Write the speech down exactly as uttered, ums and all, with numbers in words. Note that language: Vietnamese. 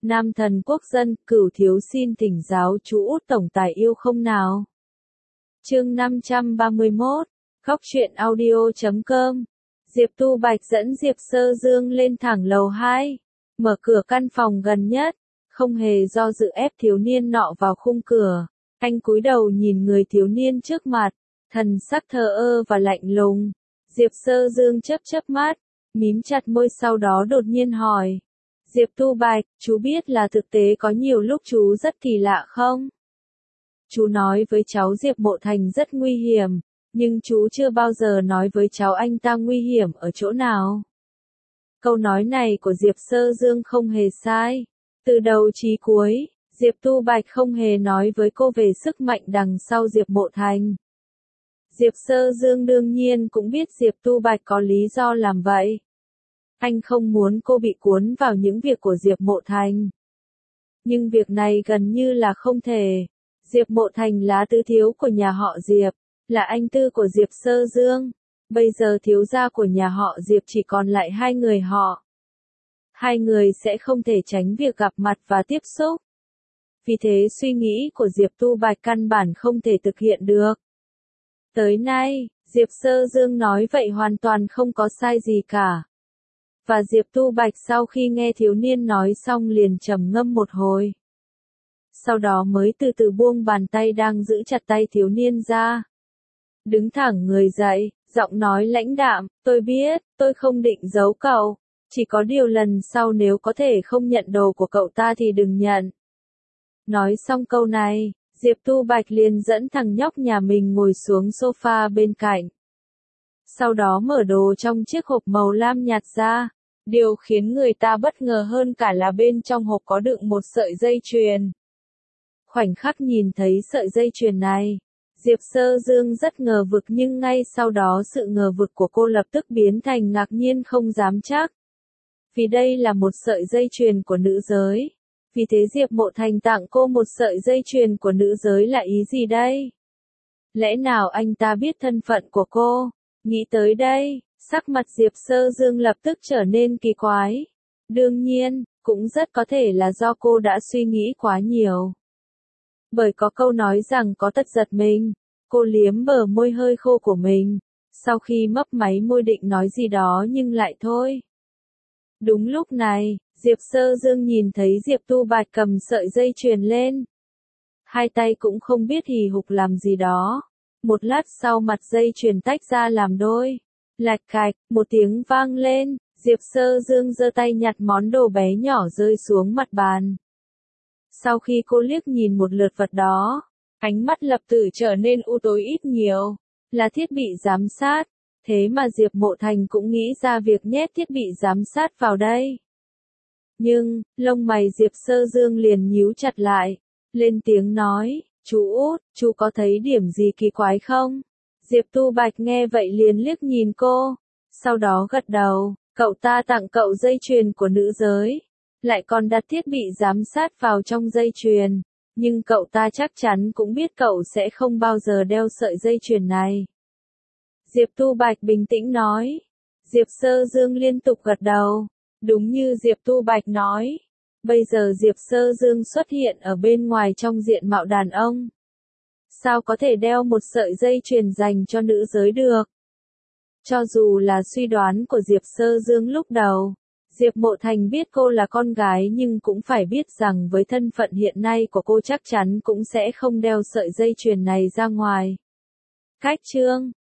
Nam thần quốc dân, Cửu thiếu xin thỉnh giáo chú Út tổng tài yêu không nào. Chương năm trăm ba mươi mốt, khóc chuyện audio chấm com. Diệp Tu Bạch dẫn Diệp Sơ Dương lên thẳng lầu hai, mở cửa căn phòng gần nhất, không hề do dự ép thiếu niên nọ vào khung cửa. Anh cúi đầu nhìn người thiếu niên trước mặt, thần sắc thờ ơ và lạnh lùng. Diệp Sơ Dương chớp chớp mắt, mím chặt môi, sau đó đột nhiên hỏi. Diệp Tu Bạch, chú biết là thực tế có nhiều lúc chú rất kỳ lạ không? Chú nói với cháu Diệp Mộ Thành rất nguy hiểm, nhưng chú chưa bao giờ nói với cháu anh ta nguy hiểm ở chỗ nào. Câu nói này của Diệp Sơ Dương không hề sai. Từ đầu chí cuối, Diệp Tu Bạch không hề nói với cô về sức mạnh đằng sau Diệp Mộ Thành. Diệp Sơ Dương đương nhiên cũng biết Diệp Tu Bạch có lý do làm vậy. Anh không muốn cô bị cuốn vào những việc của Diệp Mộ Thành. Nhưng việc này gần như là không thể. Diệp Mộ Thành là tứ thiếu của nhà họ Diệp, là anh tư của Diệp Sơ Dương. Bây giờ thiếu gia của nhà họ Diệp chỉ còn lại hai người họ. Hai người sẽ không thể tránh việc gặp mặt và tiếp xúc. Vì thế suy nghĩ của Diệp Tu Bạch căn bản không thể thực hiện được. Tới nay, Diệp Sơ Dương nói vậy hoàn toàn không có sai gì cả. Và Diệp Tu Bạch sau khi nghe thiếu niên nói xong liền trầm ngâm một hồi. Sau đó mới từ từ buông bàn tay đang giữ chặt tay thiếu niên ra. Đứng thẳng người dậy, giọng nói lãnh đạm, tôi biết, tôi không định giấu cậu. Chỉ có điều lần sau nếu có thể không nhận đồ của cậu ta thì đừng nhận. Nói xong câu này, Diệp Tu Bạch liền dẫn thằng nhóc nhà mình ngồi xuống sofa bên cạnh. Sau đó mở đồ trong chiếc hộp màu lam nhạt ra. Điều khiến người ta bất ngờ hơn cả là bên trong hộp có đựng một sợi dây chuyền. Khoảnh khắc nhìn thấy sợi dây chuyền này, Diệp Sơ Dương rất ngờ vực, nhưng ngay sau đó sự ngờ vực của cô lập tức biến thành ngạc nhiên không dám chắc. Vì đây là một sợi dây chuyền của nữ giới. Vì thế Diệp Mộ Thành tặng cô một sợi dây chuyền của nữ giới là ý gì đây? Lẽ nào anh ta biết thân phận của cô? Nghĩ tới đây, sắc mặt Diệp Sơ Dương lập tức trở nên kỳ quái. Đương nhiên, cũng rất có thể là do cô đã suy nghĩ quá nhiều. Bởi có câu nói rằng có tật giật mình, cô liếm bờ môi hơi khô của mình, sau khi mấp máy môi định nói gì đó nhưng lại thôi. Đúng lúc này, Diệp Sơ Dương nhìn thấy Diệp Tu Bạch cầm sợi dây chuyền lên. Hai tay cũng không biết hì hục làm gì đó. Một lát sau mặt dây chuyền tách ra làm đôi. Lạch cạch, một tiếng vang lên, Diệp Sơ Dương giơ tay nhặt món đồ bé nhỏ rơi xuống mặt bàn. Sau khi cô liếc nhìn một lượt vật đó, ánh mắt lập tức trở nên u tối ít nhiều. Là thiết bị giám sát. Thế mà Diệp Mộ Thành cũng nghĩ ra việc nhét thiết bị giám sát vào đây. Nhưng, lông mày Diệp Sơ Dương liền nhíu chặt lại, lên tiếng nói, chú Út, chú có thấy điểm gì kỳ quái không? Diệp Tu Bạch nghe vậy liền liếc nhìn cô, sau đó gật đầu, cậu ta tặng cậu dây chuyền của nữ giới, lại còn đặt thiết bị giám sát vào trong dây chuyền, nhưng cậu ta chắc chắn cũng biết cậu sẽ không bao giờ đeo sợi dây chuyền này. Diệp Tu Bạch bình tĩnh nói. Diệp Sơ Dương liên tục gật đầu. Đúng như Diệp Tu Bạch nói. Bây giờ Diệp Sơ Dương xuất hiện ở bên ngoài trong diện mạo đàn ông. Sao có thể đeo một sợi dây chuyền dành cho nữ giới được? Cho dù là suy đoán của Diệp Sơ Dương lúc đầu, Diệp Mộ Thành biết cô là con gái nhưng cũng phải biết rằng với thân phận hiện nay của cô chắc chắn cũng sẽ không đeo sợi dây chuyền này ra ngoài. Cách chương